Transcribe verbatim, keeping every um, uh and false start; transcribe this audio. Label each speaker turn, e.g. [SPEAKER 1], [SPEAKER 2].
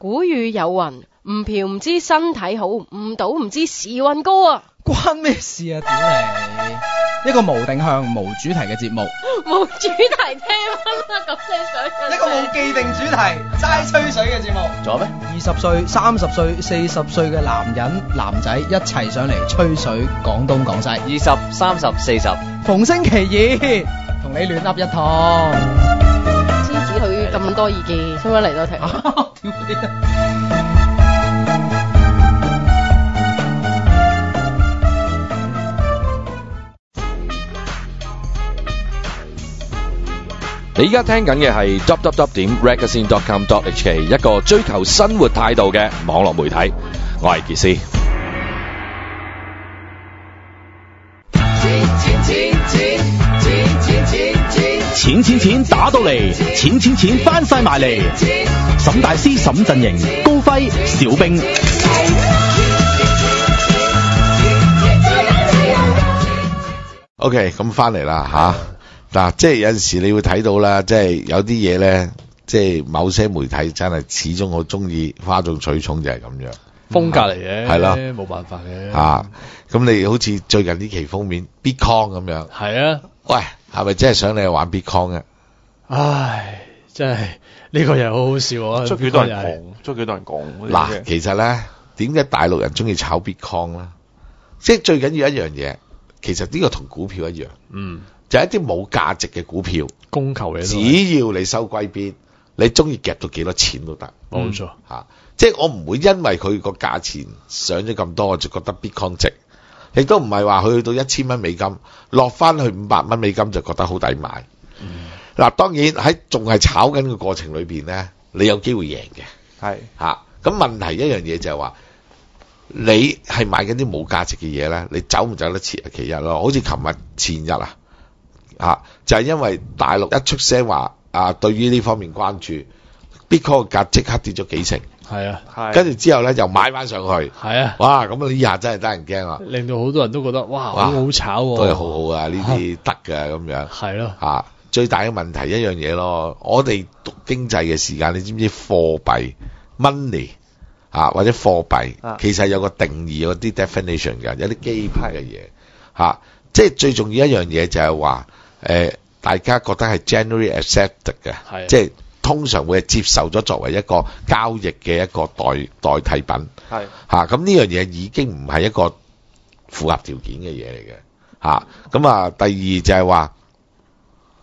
[SPEAKER 1] 古語有云，唔嫖唔知身體好，唔賭唔知時運高啊！
[SPEAKER 2] 關咩事啊？屌你！一個無定向、無主題嘅節目，
[SPEAKER 1] 冇主題聽啦，咁你想
[SPEAKER 2] 一個冇既定主題、齋吹水嘅節目。
[SPEAKER 3] 仲有咩？
[SPEAKER 2] 二十歲、三十歲、四十歲嘅男人、男仔一齊上嚟吹水，講東講西。
[SPEAKER 3] 二十、三十、四十，
[SPEAKER 2] 逢星期二同你亂噏一趟。
[SPEAKER 1] 獅子佢咁多意見，使唔使嚟多聽？
[SPEAKER 2] 屌你！
[SPEAKER 4] 你依家聽緊嘅係 w w w 點 ragazine dot com dot h k 一個追求生活態度嘅網絡媒體，我係傑斯。
[SPEAKER 5] 錢錢錢打到嚟，錢錢錢翻晒埋嚟。沈大師、沈陣營、高輝、小冰。
[SPEAKER 6] OK， 咁翻嚟啦吓。嗱，即係有陣時你會睇到啦，即係有啲嘢咧，即係某些媒體真係始終好中意嘩眾取寵，就係咁樣
[SPEAKER 7] 風格嚟嘅，
[SPEAKER 6] 係咯，
[SPEAKER 7] 冇辦法嘅。
[SPEAKER 6] 啊，咁你好似最近呢期封面 Bitcoin 咁樣，
[SPEAKER 7] 係啊，
[SPEAKER 6] 喂，係咪真係想你去玩 Bitcoin 嘅？
[SPEAKER 7] 唉，真係呢個又好好笑啊！
[SPEAKER 8] 捉幾多人講，捉幾多人講。
[SPEAKER 6] 嗱，其實咧，點解大陸人中意炒 Bitcoin 咧？即係最緊要一樣嘢，其實呢個同股票一樣，
[SPEAKER 7] 嗯。
[SPEAKER 6] 就係一啲冇價值嘅股票，
[SPEAKER 7] 供求嘅，
[SPEAKER 6] 只要你收歸邊，你中意夾到幾多錢都得，
[SPEAKER 7] 冇錯
[SPEAKER 6] 嚇。即係我唔會因為佢個價錢上咗咁多，我就覺得 Bitcoin 值，亦都唔係話佢去到一千蚊美金，落翻去五百蚊美金就覺得好抵買。嗱、嗯，當然喺仲係炒緊嘅過程裏邊咧，你有機會贏嘅，
[SPEAKER 8] 係
[SPEAKER 6] 嚇。咁問題一樣嘢就係話，你係買緊啲冇價值嘅嘢咧，你走唔走得切其一咯？好似琴日前日啊。啊！就係、是、因為大陸一出聲話啊，對於呢方面關注 ，Bitcoin 價即刻跌咗幾成。
[SPEAKER 7] 係啊，係。
[SPEAKER 6] 跟住之後咧，又買翻上去。係啊。哇！咁呢下真係得人驚啊！
[SPEAKER 7] 令到好多人都覺得哇，好好炒喎、啊。
[SPEAKER 6] 都係好好啊！呢啲得㗎咁樣。係咯。啊！最大嘅問題一樣嘢咯，我哋讀經濟嘅時間，你知唔知貨幣 money 啊或者貨幣、啊、其實有個定義，有啲 definition 㗎，有啲基本嘅嘢嚇。即係最重要一樣嘢就係話。誒、呃，大家覺得係 generally accepted 嘅，即係通常會係接受咗作為一個交易嘅一個代代替品，係嚇。咁呢樣嘢已經唔係一個符合條件嘅嘢嚟嘅嚇。咁啊，第二就係話